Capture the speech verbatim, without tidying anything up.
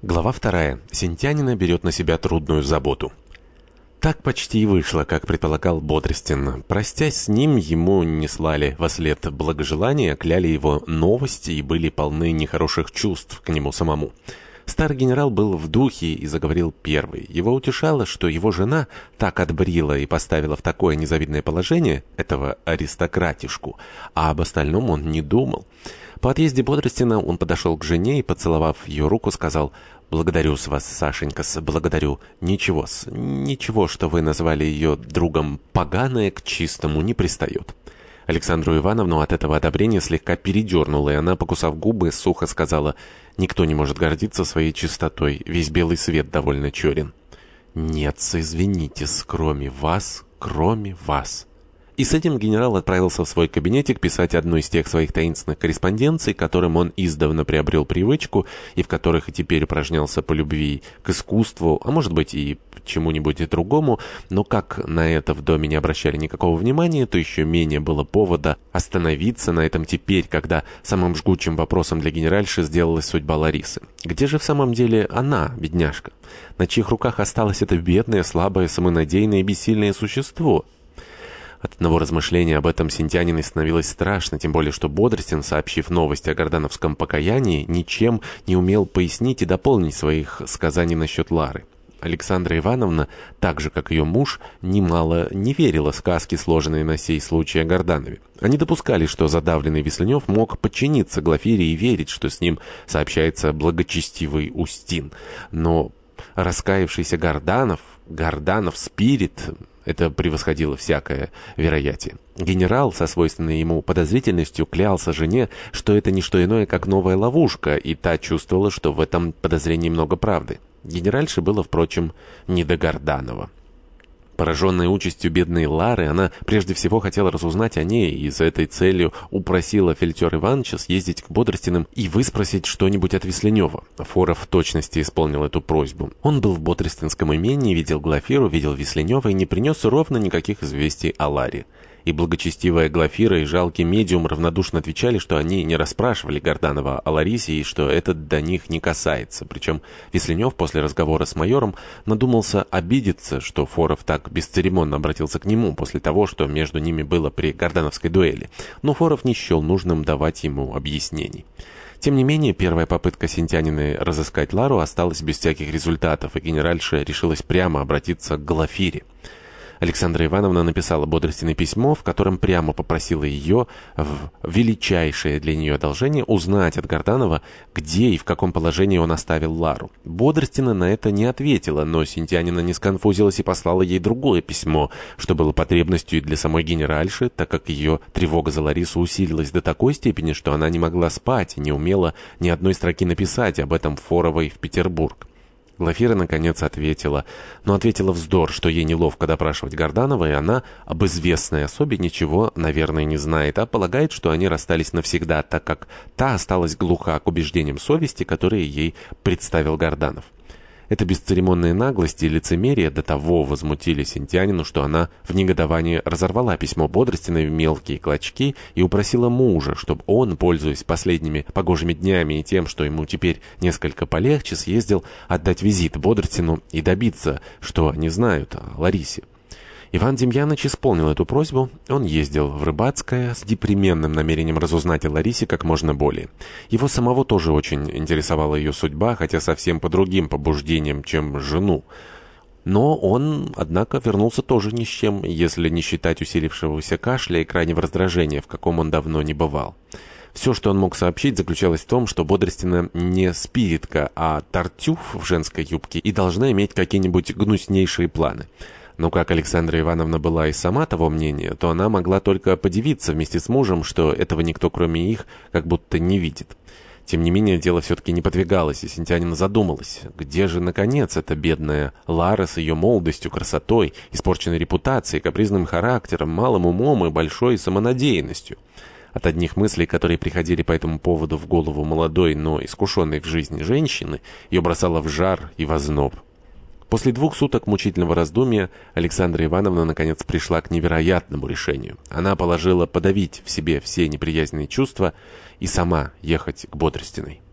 Глава вторая. Синтянина берет на себя трудную заботу. Так почти и вышло, как предполагал Бодрестин. Простясь с ним, ему не слали вослед благожелания, кляли его новости и были полны нехороших чувств к нему самому. Старый генерал был в духе и заговорил первый. Его утешало, что его жена так отбрила и поставила в такое незавидное положение этого аристократишку, а об остальном он не думал. По отъезде Бодрестина он подошел к жене и, поцеловав ее руку, сказал: «Благодарю-с вас, Сашенька-с, благодарю. Ничего-с, ничего, что вы назвали ее другом, поганое к чистому не пристает». Александру Ивановну от этого одобрения слегка передернуло, и она, покусав губы, сухо сказала: «Никто не может гордиться своей чистотой, весь белый свет довольно черен». «Нет-с, извинитесь, кроме вас, кроме вас». И с этим генерал отправился в свой кабинетик писать одну из тех своих таинственных корреспонденций, которым он издавна приобрел привычку и в которых и теперь упражнялся по любви к искусству, а может быть и чему-нибудь и другому, но как на это в доме не обращали никакого внимания, то еще менее было повода остановиться на этом теперь, когда самым жгучим вопросом для генеральши сделалась судьба Ларисы. Где же в самом деле она, бедняжка? На чьих руках осталось это бедное, слабое, самонадеянное и бессильное существо? От одного размышления об этом Синтяниной становилось страшно, тем более что Бодрестин, сообщив новость о гордановском покаянии, ничем не умел пояснить и дополнить своих сказаний насчет Лары. Александра Ивановна, так же как ее муж, немало не верила сказке, сложенной на сей случай о Горданове. Они допускали, что задавленный Весленев мог подчиниться Глафире и верить, что с ним сообщается благочестивый Устин. Но раскаявшийся Горданов, Горданов спирит... Это превосходило всякое вероятие. Генерал со свойственной ему подозрительностью клялся жене, что это не что иное, как новая ловушка, и та чувствовала, что в этом подозрении много правды. Генеральше было, впрочем, не до Горданова. Пораженная участью бедной Лары, она прежде всего хотела разузнать о ней и за этой целью упросила Фельтера Ивановича съездить к Бодрестиным и выспросить что-нибудь от Весленева. Форов в точности исполнил эту просьбу. Он был в Бодрестинском имении, видел Глафиру, видел Весленева и не принес ровно никаких известий о Ларе. И благочестивая Глафира, и жалкий медиум равнодушно отвечали, что они не расспрашивали Горданова о Ларисе и что это до них не касается. Причем Весленев после разговора с майором надумался обидеться, что Форов так бесцеремонно обратился к нему после того, что между ними было при гордановской дуэли. Но Форов не счел нужным давать ему объяснений. Тем не менее, первая попытка Синтяниной разыскать Лару осталась без всяких результатов, и генеральша решилась прямо обратиться к Глафире. Александра Ивановна написала Бодрестиной письмо, в котором прямо попросила ее, в величайшее для нее одолжение, узнать от Горданова, где и в каком положении он оставил Лару. Бодрестина на это не ответила, но Синтянина не сконфузилась и послала ей другое письмо, что было потребностью и для самой генеральши, так как ее тревога за Ларису усилилась до такой степени, что она не могла спать и не умела ни одной строки написать об этом Форовой в Петербург. Глафира, наконец, ответила, но ответила вздор, что ей неловко допрашивать Горданова, и она об известной особе ничего, наверное, не знает, а полагает, что они расстались навсегда, так как та осталась глуха к убеждениям совести, которые ей представил Горданов. Эта бесцеремонная наглость и лицемерие до того возмутили Синтянину, что она в негодовании разорвала письмо Бодрестиной в мелкие клочки и упросила мужа, чтобы он, пользуясь последними погожими днями и тем, что ему теперь несколько полегче, съездил отдать визит Бодрестину и добиться, что они знают о Ларисе. Иван Демьяныч исполнил эту просьбу. Он ездил в Рыбацкое с непременным намерением разузнать о Ларисе как можно более. Его самого тоже очень интересовала ее судьба, хотя совсем по другим побуждениям, чем жену. Но он, однако, вернулся тоже ни с чем, если не считать усилившегося кашля и крайнего раздражения, в каком он давно не бывал. Все, что он мог сообщить, заключалось в том, что Бодрестина не спиритка, а тартюф в женской юбке и должна иметь какие-нибудь гнуснейшие планы. Но как Александра Ивановна была и сама того мнения, то она могла только подивиться вместе с мужем, что этого никто, кроме их, как будто не видит. Тем не менее, дело все-таки не подвигалось, и Синтянина задумалась, где же, наконец, эта бедная Лара с ее молодостью, красотой, испорченной репутацией, капризным характером, малым умом и большой самонадеянностью. От одних мыслей, которые приходили по этому поводу в голову молодой, но искушенной в жизни женщины, ее бросало в жар и в озноб. После двух суток мучительного раздумья Александра Ивановна наконец пришла к невероятному решению. Она положила подавить в себе все неприязненные чувства и сама ехать к Бодрестиной.